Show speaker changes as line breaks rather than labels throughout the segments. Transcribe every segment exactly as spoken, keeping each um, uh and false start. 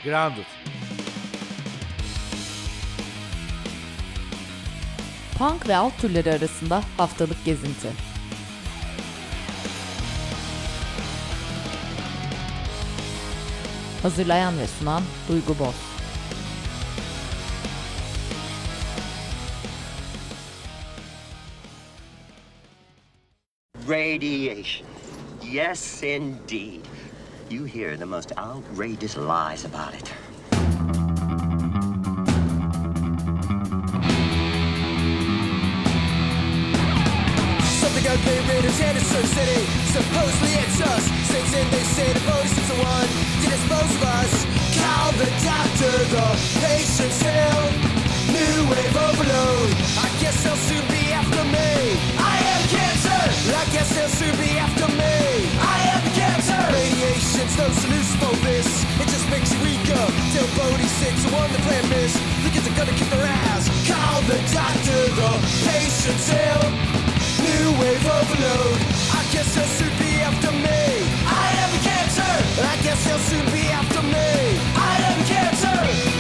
Grounded.
Punk ve alt türleri arasında haftalık gezinti. Hazırlayan ve sunan Duygu Boz.
Radiation. Yes, indeed. You hear the most outrageous lies about it. Something ugly raiders in Sun City. Supposedly it's us. Since then they say the bonus is the one to dispose of us. Call the doctor, the patient's ill. New wave overload. I guess they'll soon be after me. I am cancer. I guess they'll soon be after me. I am cancer. Radiation's no solution for this. It just makes you weaker. Till Bodhi six and one the plan miss. Think it's gonna kick their ass. Call the doctor, the patient's ill. New wave overload. I guess they'll soon be after me. I am cancer. I guess they'll soon be after me. I am cancer.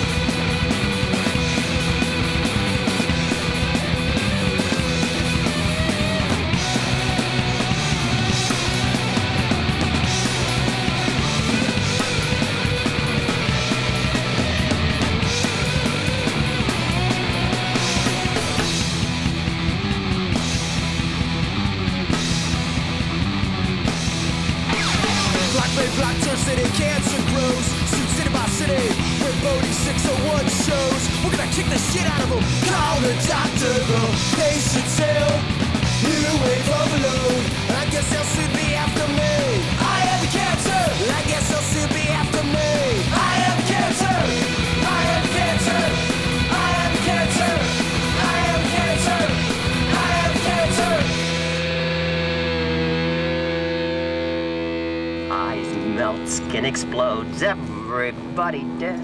Black Turn City, cancer grows. Suit city by city, where Bodhi six oh one shows. We're gonna kick the shit out of them. Call the doctor, the patient's ill. New wave overload. I guess they'll soon be after me. I am cancer. I guess they'll soon be after me. I am cancer. I am cancer. I am cancer. I am cancer. I am cancer. Eyes melt, skin explodes, everybody dead.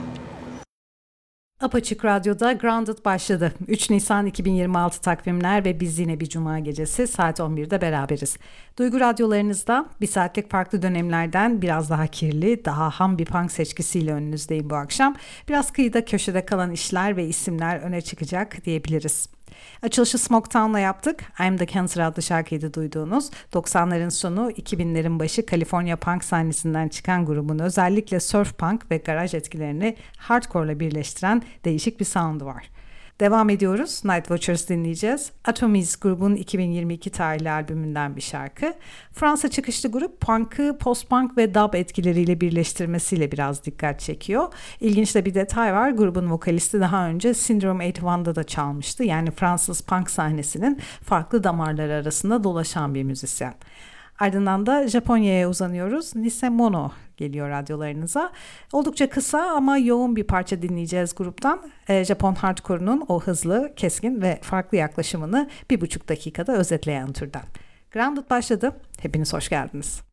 Apaçık Radyo'da Grounded başladı. üç Nisan iki bin yirmi altı takvimler ve biz yine bir cuma gecesi saat on birde beraberiz. Duygu radyolarınızda bir saatlik farklı dönemlerden biraz daha kirli, daha ham bir punk seçkisiyle önünüzdeyim bu akşam. Biraz kıyıda köşede kalan işler ve isimler öne çıkacak diyebiliriz. Açılışı Smoketown'la yaptık. I'm the Cancer adlı şarkıydı duyduğunuz. doksanların sonu iki binlerin başı Kaliforniya punk sahnesinden çıkan grubun özellikle surf punk ve garaj etkilerini hardcore'la birleştiren değişik bir sound'u var. Devam ediyoruz. Night Watchers dinleyeceğiz. Atomies grubun iki bin yirmi iki tarihli albümünden bir şarkı. Fransa çıkışlı grup punk'ı post-punk ve dub etkileriyle birleştirmesiyle biraz dikkat çekiyor. İlginç de bir detay var. Grubun vokalisti daha önce Syndrome seksen birde da çalmıştı. Yani Fransız punk sahnesinin farklı damarları arasında dolaşan bir müzisyen. Ardından da Japonya'ya uzanıyoruz. Nisemono geliyor radyolarınıza. Oldukça kısa ama yoğun bir parça dinleyeceğiz gruptan. E, Japon hardcore'unun o hızlı, keskin ve farklı yaklaşımını bir buçuk dakikada özetleyen türden. Grounded başladı. Hepiniz hoş geldiniz.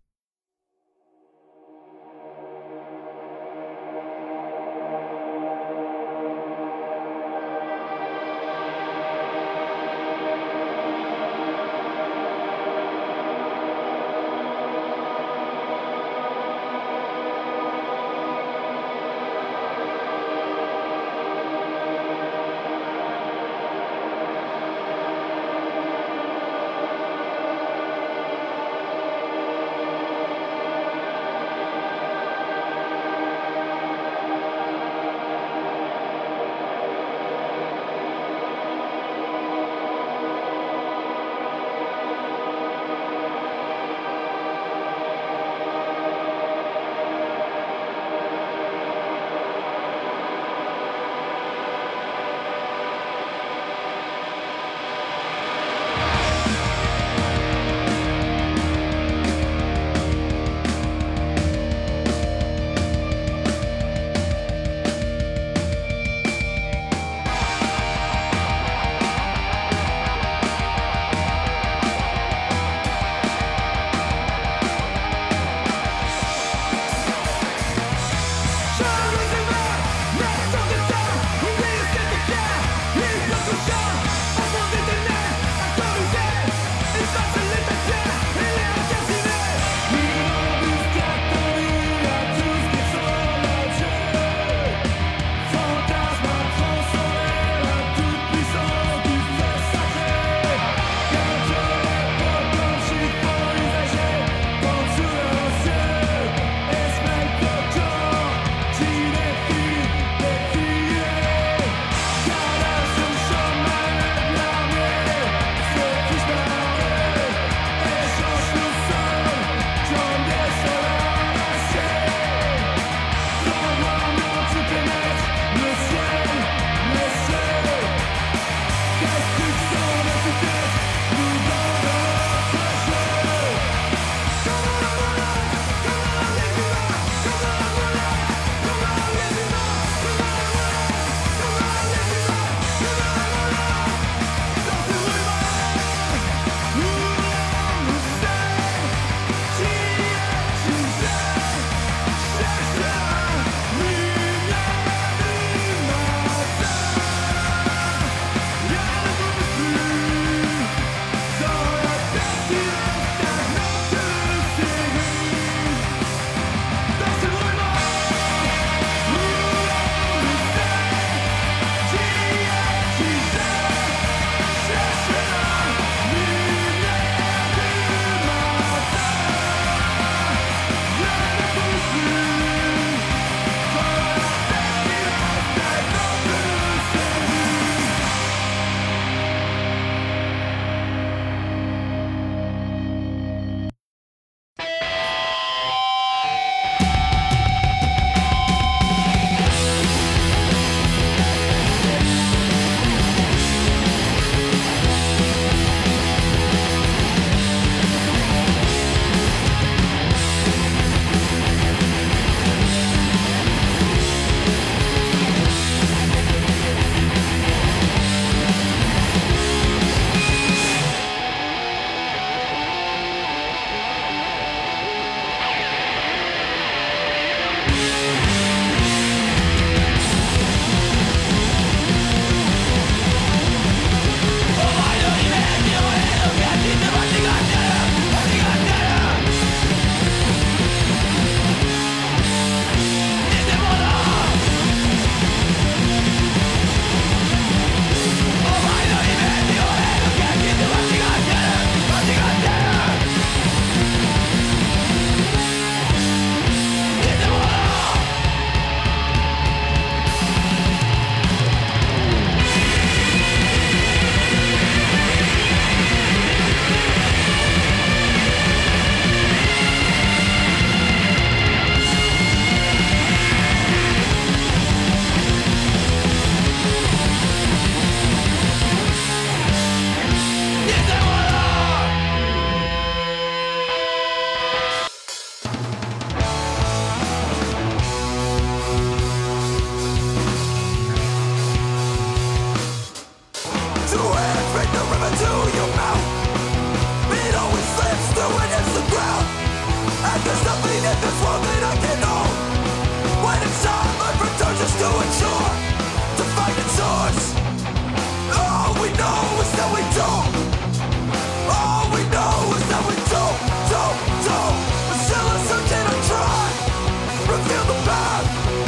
nothing in this world that I can own. When it's time, life returns us to its shore, to find its source. All we know is that we don't. All we know is that we don't, don't, don't. But still a searching and try, reveal the path.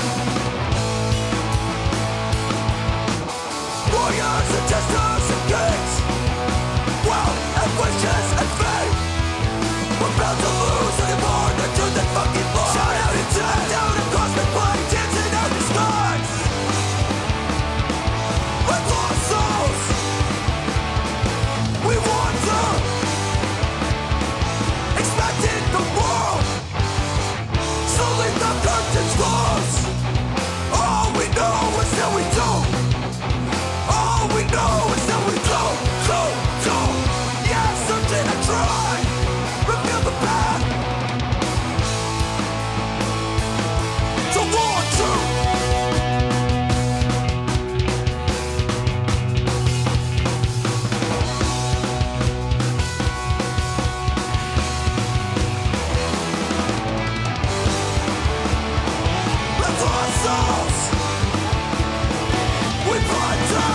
Warriors and jesters and kings, wealth and wishes and fame. We're bound to lose anymore than to the fucking Lord. Shout out in death, down in cosmic plane, dancing out the skies. Like lost souls, we wander, expecting the world. Slowly the curtains close. All we know is that we don't. All we know is that we don't, don't, don't. Yeah, searching and try, reveal the path to war and truth. Let's ourselves, we plunder,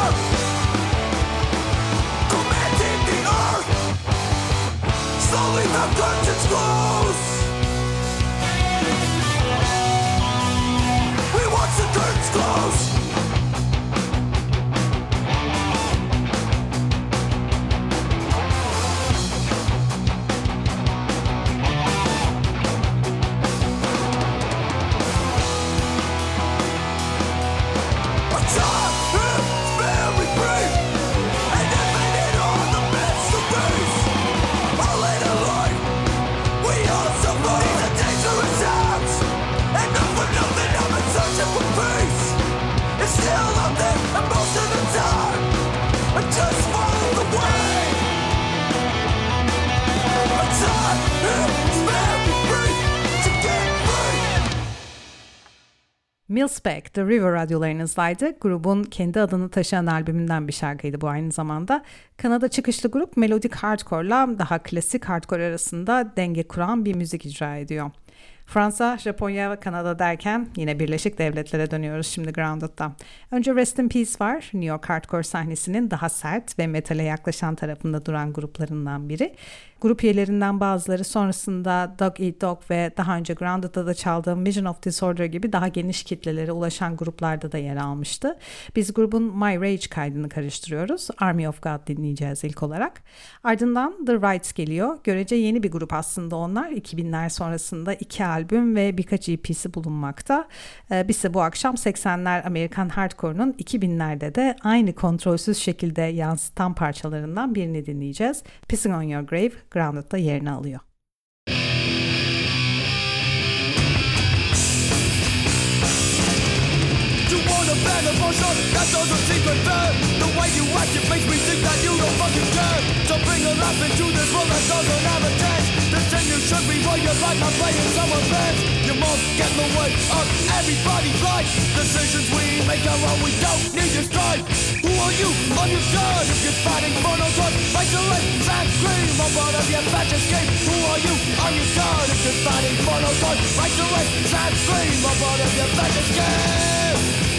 commanding the earth. Slowly the curtains close. We watch the curtains close. Our time is very brief, and infinite are the mysteries. All in a life, we all suffer. These are dangerous acts, and not for nothing I've been searching for peace. It's still out there, and most of the time I just follow the way. Our time is very brief to get free.
Millspec, The River radyolarınızdaydı. Grubun kendi adını taşıyan albümünden bir şarkıydı bu aynı zamanda. Kanada çıkışlı grup melodik hardcore'la daha klasik hardcore arasında denge kuran bir müzik icra ediyor. Fransa, Japonya ve Kanada derken yine Birleşik Devletlere dönüyoruz şimdi Grounded'da. Önce Rest in Peace var. New York hardcore sahnesinin daha sert ve metale yaklaşan tarafında duran gruplarından biri. Grup üyelerinden bazıları sonrasında Dog Eat Dog ve daha önce Grounded'da da çaldığım Vision of Disorder gibi daha geniş kitlelere ulaşan gruplarda da yer almıştı. Biz grubun My Rage kaydını karıştırıyoruz. Army of God dinleyeceğiz ilk olarak. Ardından The Rights geliyor. Görece yeni bir grup aslında onlar. iki binler sonrasında iki albüm ve birkaç E P'si bulunmakta. Ee, biz de bu akşam seksenler Amerikan hardcore'un iki binlerde de aynı kontrolsüz şekilde yansıtan parçalarından birini dinleyeceğiz. Pissing on Your Grave Grounded'da yerini alıyor.
You want a bag of motion, that doesn't seem like fair. The way you act, it makes me think that you don't fucking care. So bring a laugh into this world that doesn't have a chance. The thing you should be while you're like not playing someone's band. You won't get in the way of everybody's life. Decisions we make are wrong, we don't need to strive. Who are you on your guard if you're fighting for no cause? Fight your life and scream on part of your fascist game. Who are you on your guard if you're fighting for no cause? Fight your life and scream on part of your fascist game.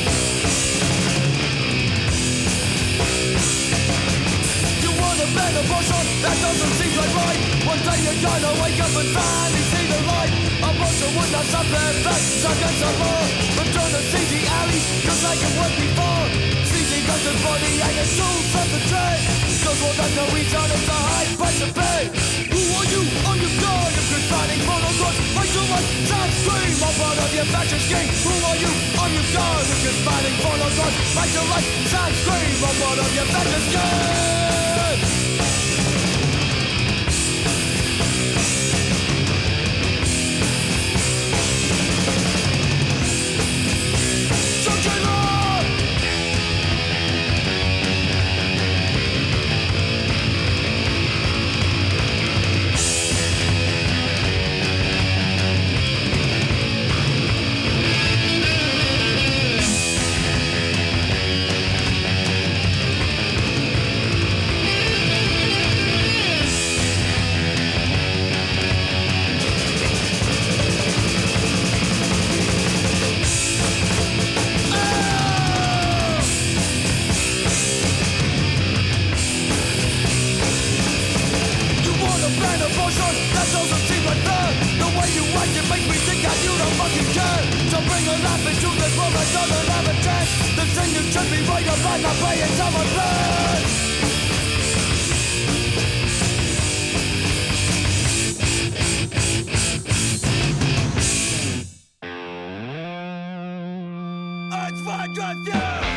You want a better motion, that doesn't seem like right. One day you're gonna wake up and finally see the light. A motion would not stop their facts against the law. Return to C G alleys, just like it was before. C G guns and body and your tools of the trade. Cause we'll not know each other, it's a high price to pay. Who are you on your guard if you're fighting for no cause? Fight your life, shout, scream, all part of your fascist game. Who are you on your guard if you're fighting for no cause? Fight your life, shout, scream, all part of your fascist game. Sojourner! Drive you.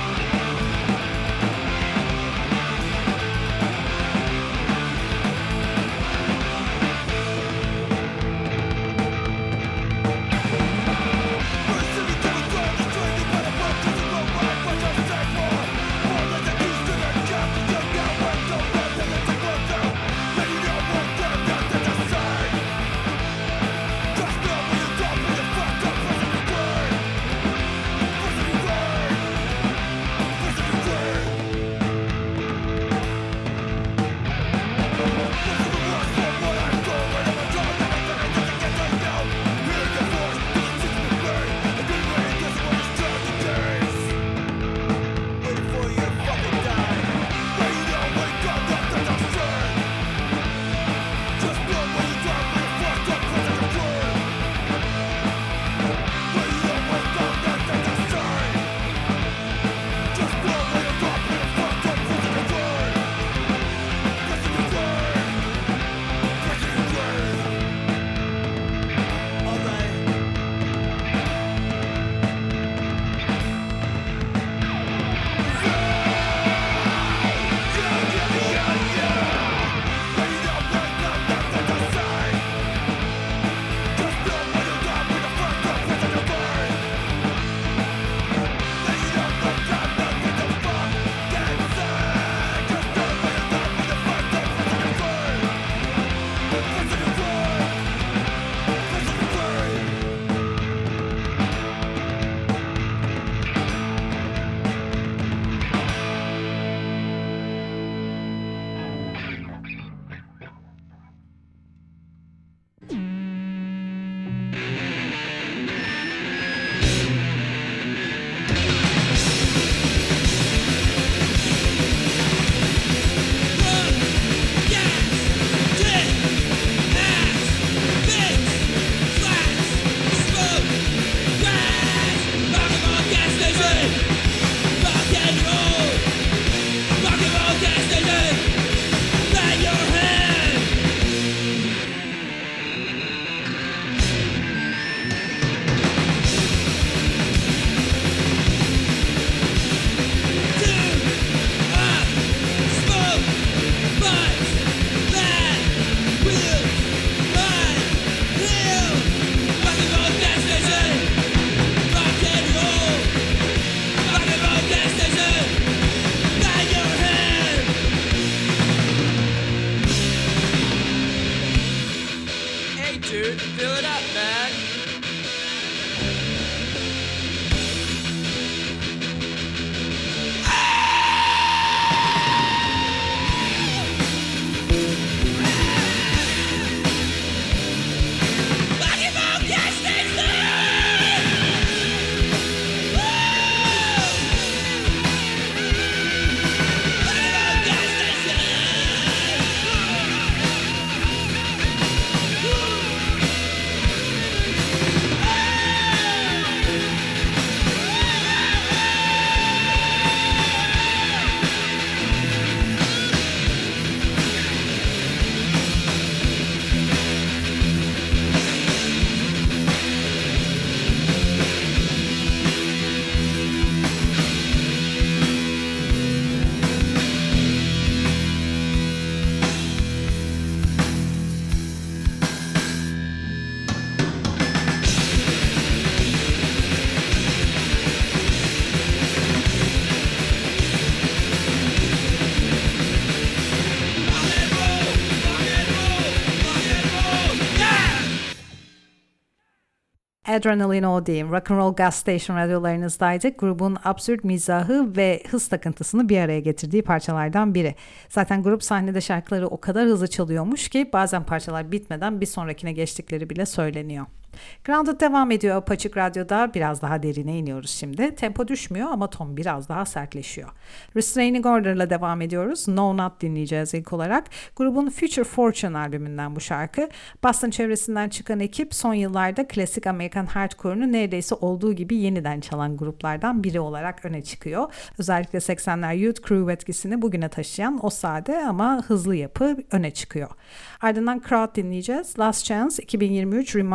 Adrenaline O D, Rock'n'Roll Gas Station radyolarınızdaydık. Grubun absürt mizahı ve hız takıntısını bir araya getirdiği parçalardan biri. Zaten grup sahnede şarkıları o kadar hızlı çalıyormuş ki bazen parçalar bitmeden bir sonrakine geçtikleri bile söyleniyor. Grounded devam ediyor Apaçık Radyo'da. Biraz daha derine iniyoruz şimdi. Tempo düşmüyor ama ton biraz daha sertleşiyor. Restraining Order'la devam ediyoruz. No Not dinleyeceğiz ilk olarak. Grubun Future Fortune albümünden bu şarkı. Boston çevresinden çıkan ekip son yıllarda klasik Amerikan hardcore'unu neredeyse olduğu gibi yeniden çalan gruplardan biri olarak öne çıkıyor. Özellikle seksenler Youth Crew etkisini bugüne taşıyan o sade ama hızlı yapı öne çıkıyor. Ardından Crowd dinleyeceğiz. Last Chance iki bin yirmi üç remaster versiyonu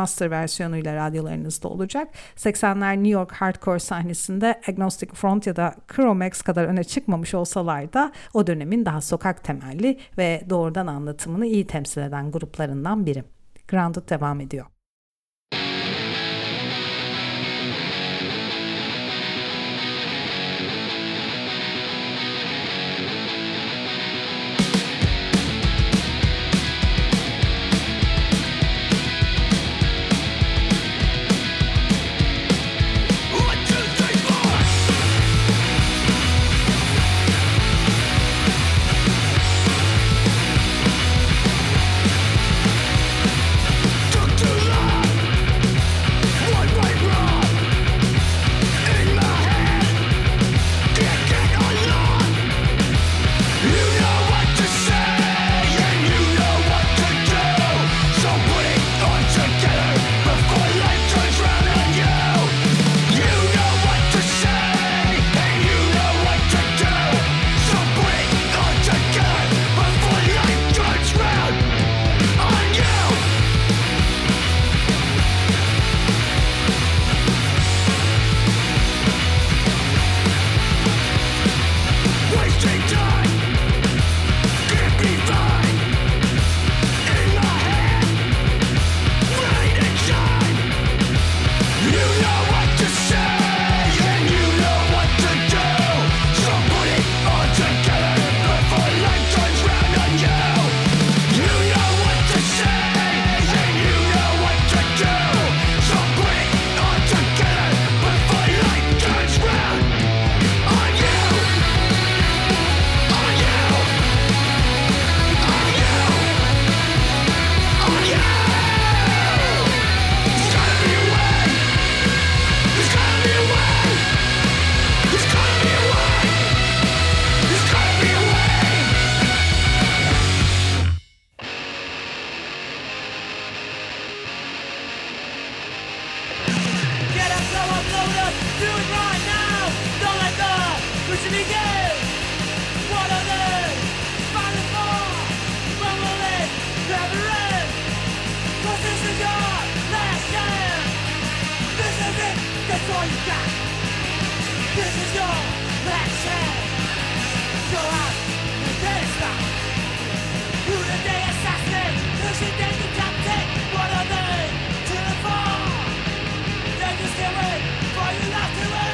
versiyonuyla radyolarınızda olacak. seksenler New York hardcore sahnesinde Agnostic Front ya da Chromax kadar öne çıkmamış olsalar da o dönemin daha sokak temelli ve doğrudan anlatımını iyi temsil eden gruplarından biri. Grounded devam ediyor.
For you love to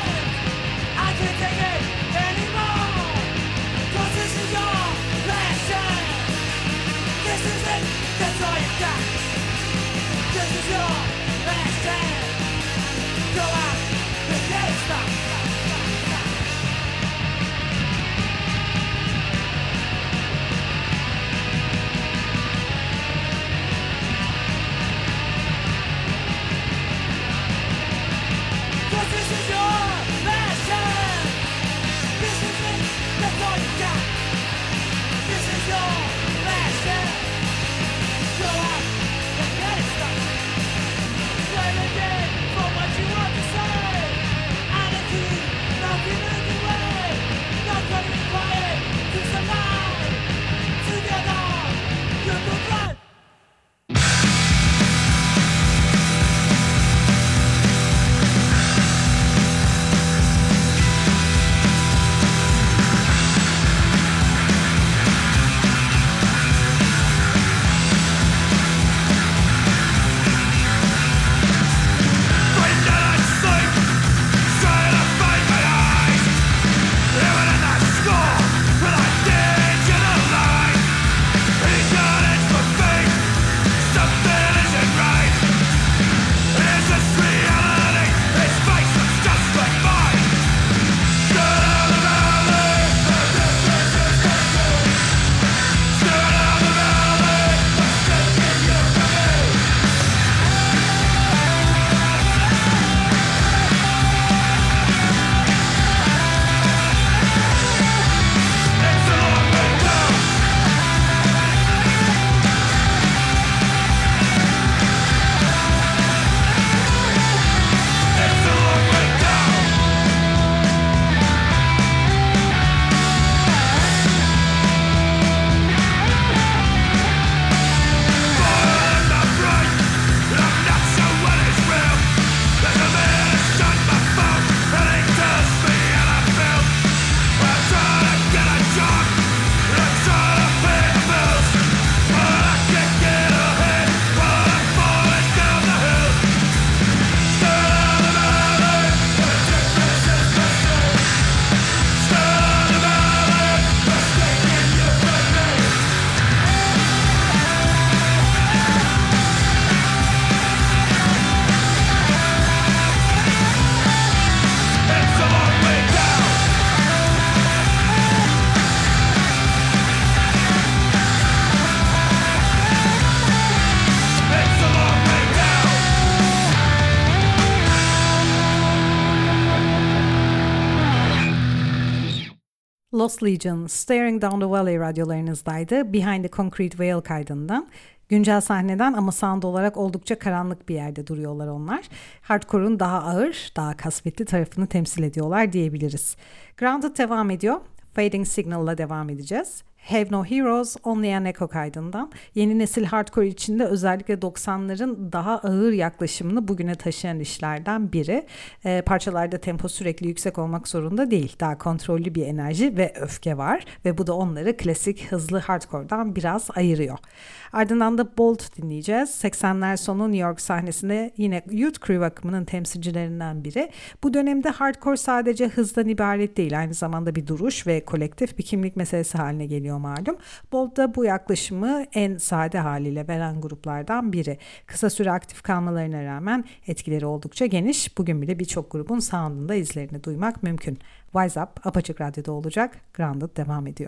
Lost Legion, Staring Down the Valley radyolarınızdaydı. Behind the Concrete Veil kaydından. Güncel sahneden ama sound olarak oldukça karanlık bir yerde duruyorlar onlar. Hardcore'un daha ağır, daha kasvetli tarafını temsil ediyorlar diyebiliriz. Grounded devam ediyor. Fading Signal'la devam edeceğiz. Have No Heroes, Only an Echo kaydından. Yeni nesil hardcore içinde özellikle doksanların daha ağır yaklaşımını bugüne taşıyan işlerden biri. E, parçalarda tempo sürekli yüksek olmak zorunda değil. Daha kontrollü bir enerji ve öfke var ve bu da onları klasik hızlı hardcore'dan biraz ayırıyor. Ardından da Bolt dinleyeceğiz. seksenler sonu New York sahnesinde yine Youth Crew akımının temsilcilerinden biri. Bu dönemde hardcore sadece hızdan ibaret değil, aynı zamanda bir duruş ve kolektif bir kimlik meselesi haline geliyor malum. Bolt da bu yaklaşımı en sade haliyle veren gruplardan biri. Kısa süre aktif kalmalarına rağmen etkileri oldukça geniş. Bugün bile birçok grubun sound'unda izlerini duymak mümkün. Wise Up, Apaçık Radyo'da olacak. Grounded devam ediyor.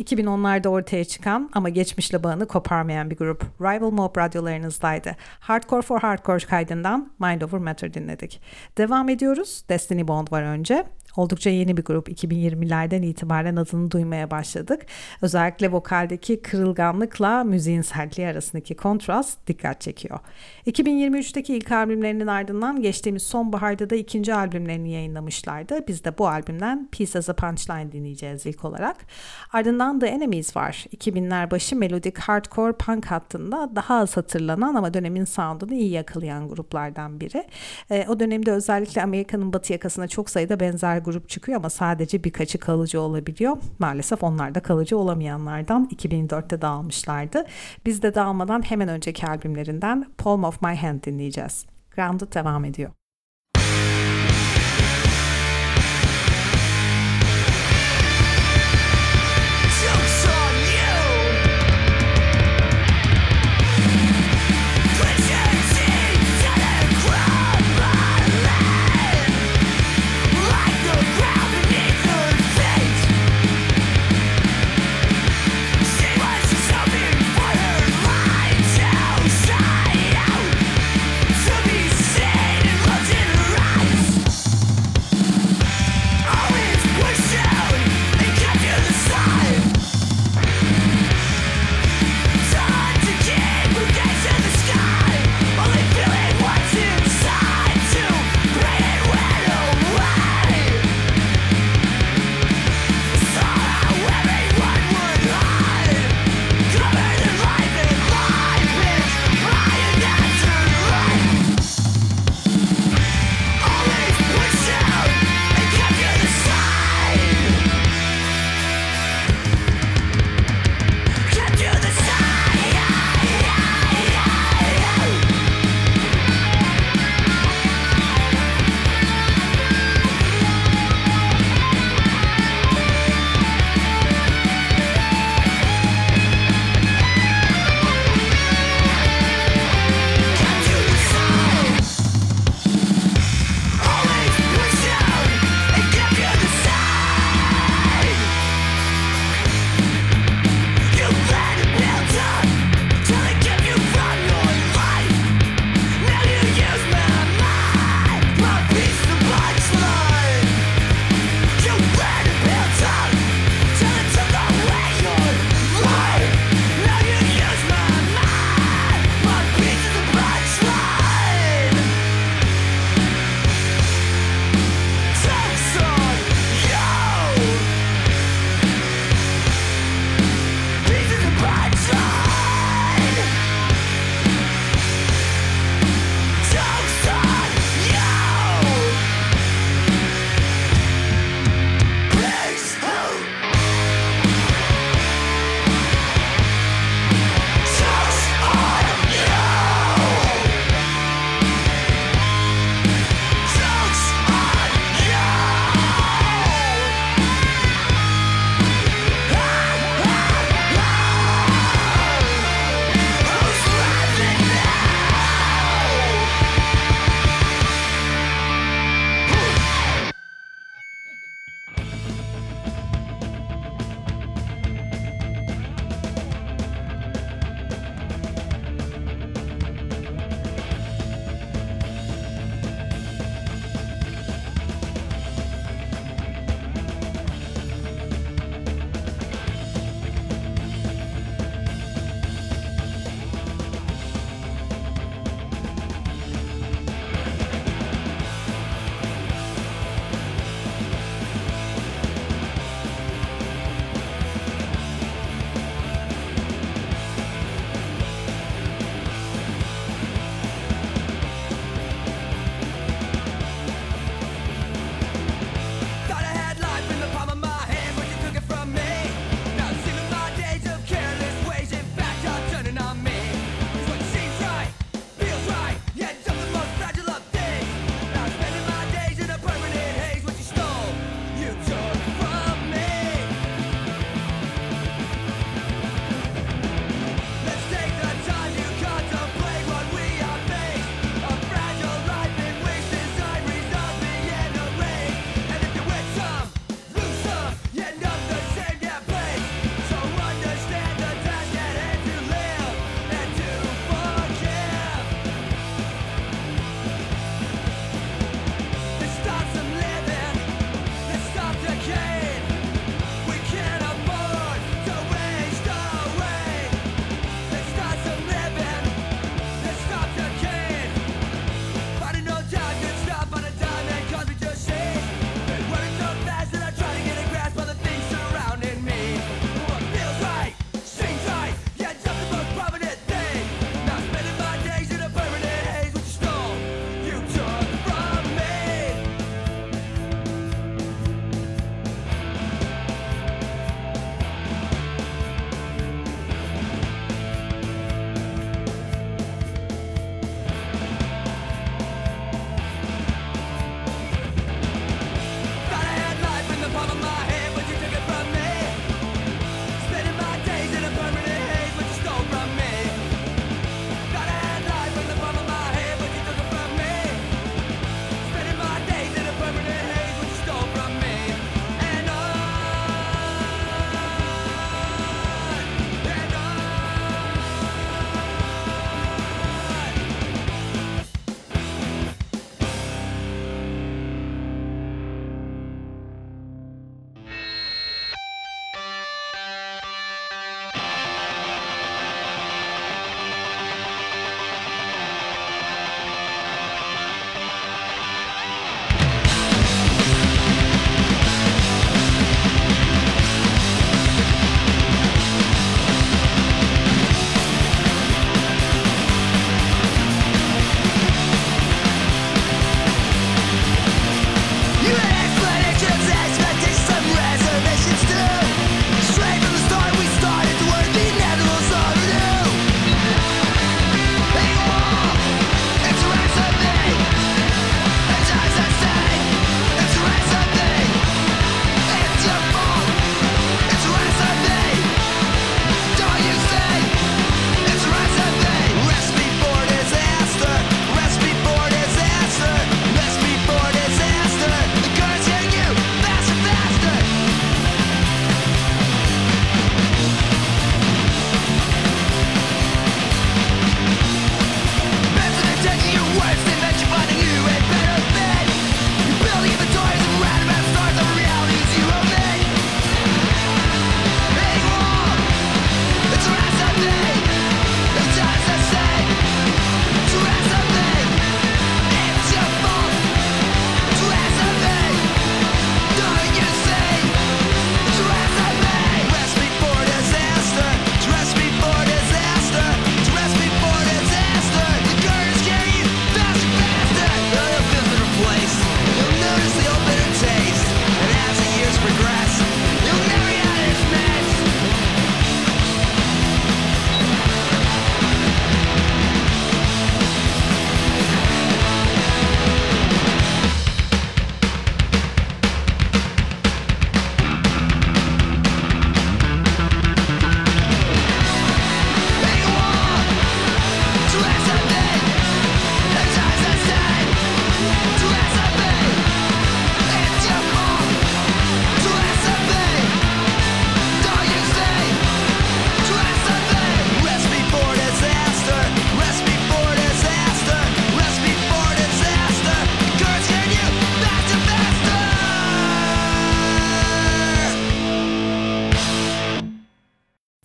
iki bin onlarda ortaya çıkan ama geçmişle bağını koparmayan bir grup. Rival Mob radyolarınızdaydı. Hardcore for Hardcore kaydından Mind Over Matter dinledik. Devam ediyoruz. Destiny Bond var önce. Oldukça yeni bir grup. iki bin yirmilerden itibaren adını duymaya başladık. Özellikle vokaldeki kırılganlıkla müziğin sertliği arasındaki kontrast dikkat çekiyor. iki bin yirmi üçteki ilk albümlerinin ardından geçtiğimiz sonbaharda da ikinci albümlerini yayınlamışlardı. Biz de bu albümden Peace as a Punchline dinleyeceğiz ilk olarak. Ardından The Enemies var. iki binler başı melodik hardcore punk hattında daha az hatırlanan ama dönemin sound'unu iyi yakalayan gruplardan biri. E, o dönemde özellikle Amerika'nın batı yakasına çok sayıda benzer grup çıkıyor ama sadece birkaçı kalıcı olabiliyor. Maalesef onlar da kalıcı olamayanlardan. iki bin dörtte dağılmışlardı. Biz de dağılmadan hemen önceki albümlerinden Palm of My Hand dinleyeceğiz. Grounded devam ediyor.
Joke's on you. Put your teeth to the crumbling, like the ground beneath her feet. She was just hoping for her light to shine out, to be seen and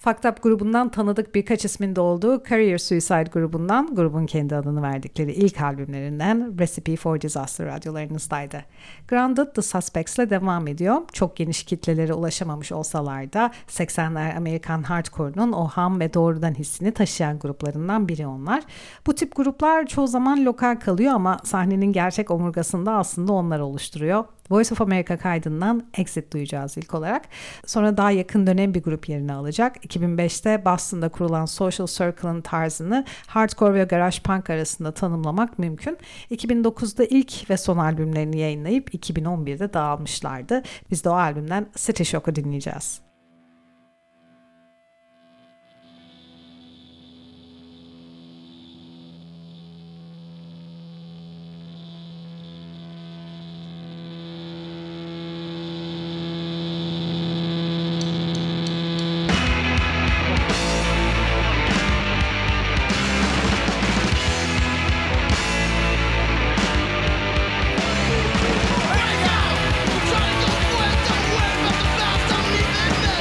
Fucked Up grubundan tanıdık birkaç ismin de olduğu Career Suicide grubundan, grubun kendi adını verdikleri ilk albümlerinden Recipe for Disaster radyolarınızdaydı. Grounded The Suspects'le devam ediyor. Çok geniş kitlelere ulaşamamış olsalar da seksenler Amerikan hardcore'unun o ham ve doğrudan hissini taşıyan gruplarından biri onlar. Bu tip gruplar çoğu zaman lokal kalıyor ama sahnenin gerçek omurgasında aslında onlar oluşturuyor. Voice of America kaydından Exit duyacağız ilk olarak. Sonra daha yakın dönem bir grup yerini alacak. iki bin beşte Boston'da kurulan Social Circle'ın tarzını hardcore ve garage punk arasında tanımlamak mümkün. iki bin dokuzda ilk ve son albümlerini yayınlayıp iki bin on birde dağılmışlardı. Biz de o albümden City Shock'u dinleyeceğiz.
Right now, I'm trying to go west, I'm away from the past, I'm leaving now.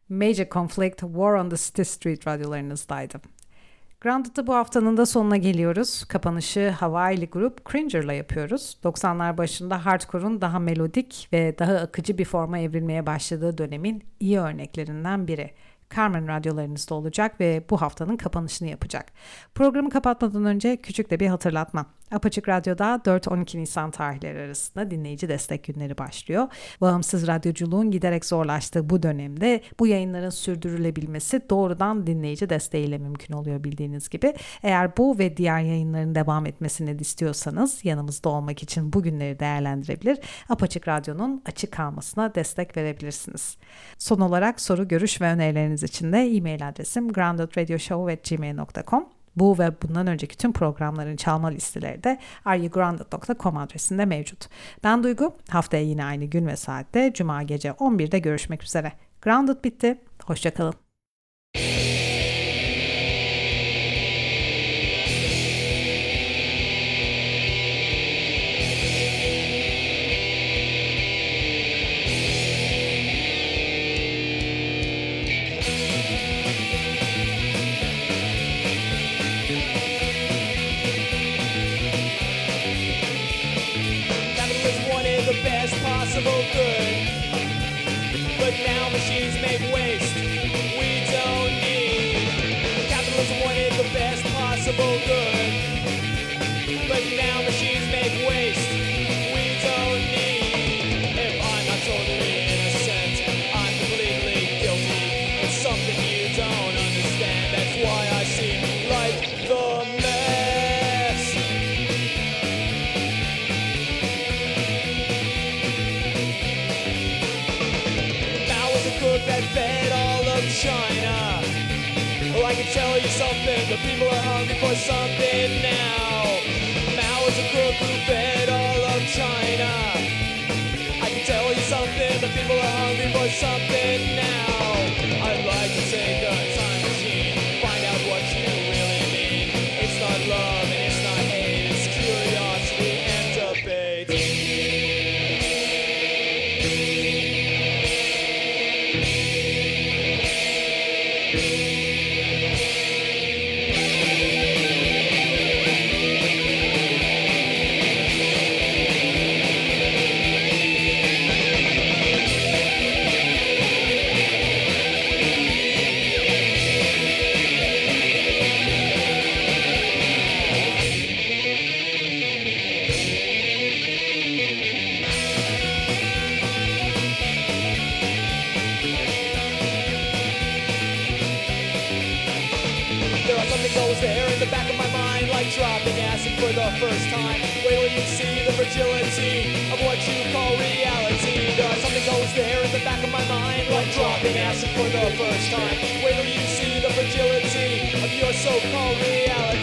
Major Conflict, War on the City Street radyolarınızdaydı. Grounded'da bu haftanın da sonuna geliyoruz. Kapanışı Hawaii'li grup Cringer'la yapıyoruz. doksanlar başında hardcore'un daha melodik ve daha akıcı bir forma evrilmeye başladığı dönemin iyi örneklerinden biri. Carmen radyolarınızda olacak ve bu haftanın kapanışını yapacak. Programı kapatmadan önce küçük de bir hatırlatma. Apaçık Radyo'da dört on iki Nisan tarihleri arasında dinleyici destek günleri başlıyor. Bağımsız radyoculuğun giderek zorlaştığı bu dönemde bu yayınların sürdürülebilmesi doğrudan dinleyici desteğiyle mümkün oluyor bildiğiniz gibi. Eğer bu ve diğer yayınların devam etmesini istiyorsanız yanımızda olmak için bu günleri değerlendirebilir. Apaçık Radyo'nun açık kalmasına destek verebilirsiniz. Son olarak soru, görüş ve önerileriniz için de e-mail adresim groundedradioshow at gmail dot com. Bu ve bundan önceki tüm programların çalma listeleri de are you grounded dot com adresinde mevcut. Ben Duygu. Haftaya yine aynı gün ve saatte Cuma gece on birde görüşmek üzere. Grounded bitti. Hoşçakalın.
Possible good, but now machines make waste we don't need. Capitalism wanted the best possible good, but now machines make waste we don't need. If I'm not totally innocent, I'm completely guilty. It's something you don't understand. That's why I seem like the mess. That fed all of China. Well, I can tell you something, the people are hungry for something now. Mao is a cook who fed all of China. I can tell you something, the people are hungry for something now. I'd like to take a time machine, find out what you really mean. It's not love and it's not hate, it's curiosity and debate. Goes there in the back of my mind, like dropping acid for the first time. Wait till you see the fragility of what you call reality. There are something goes there in the back of my mind, like dropping acid for the first time. Wait till you see the fragility of your so-called reality.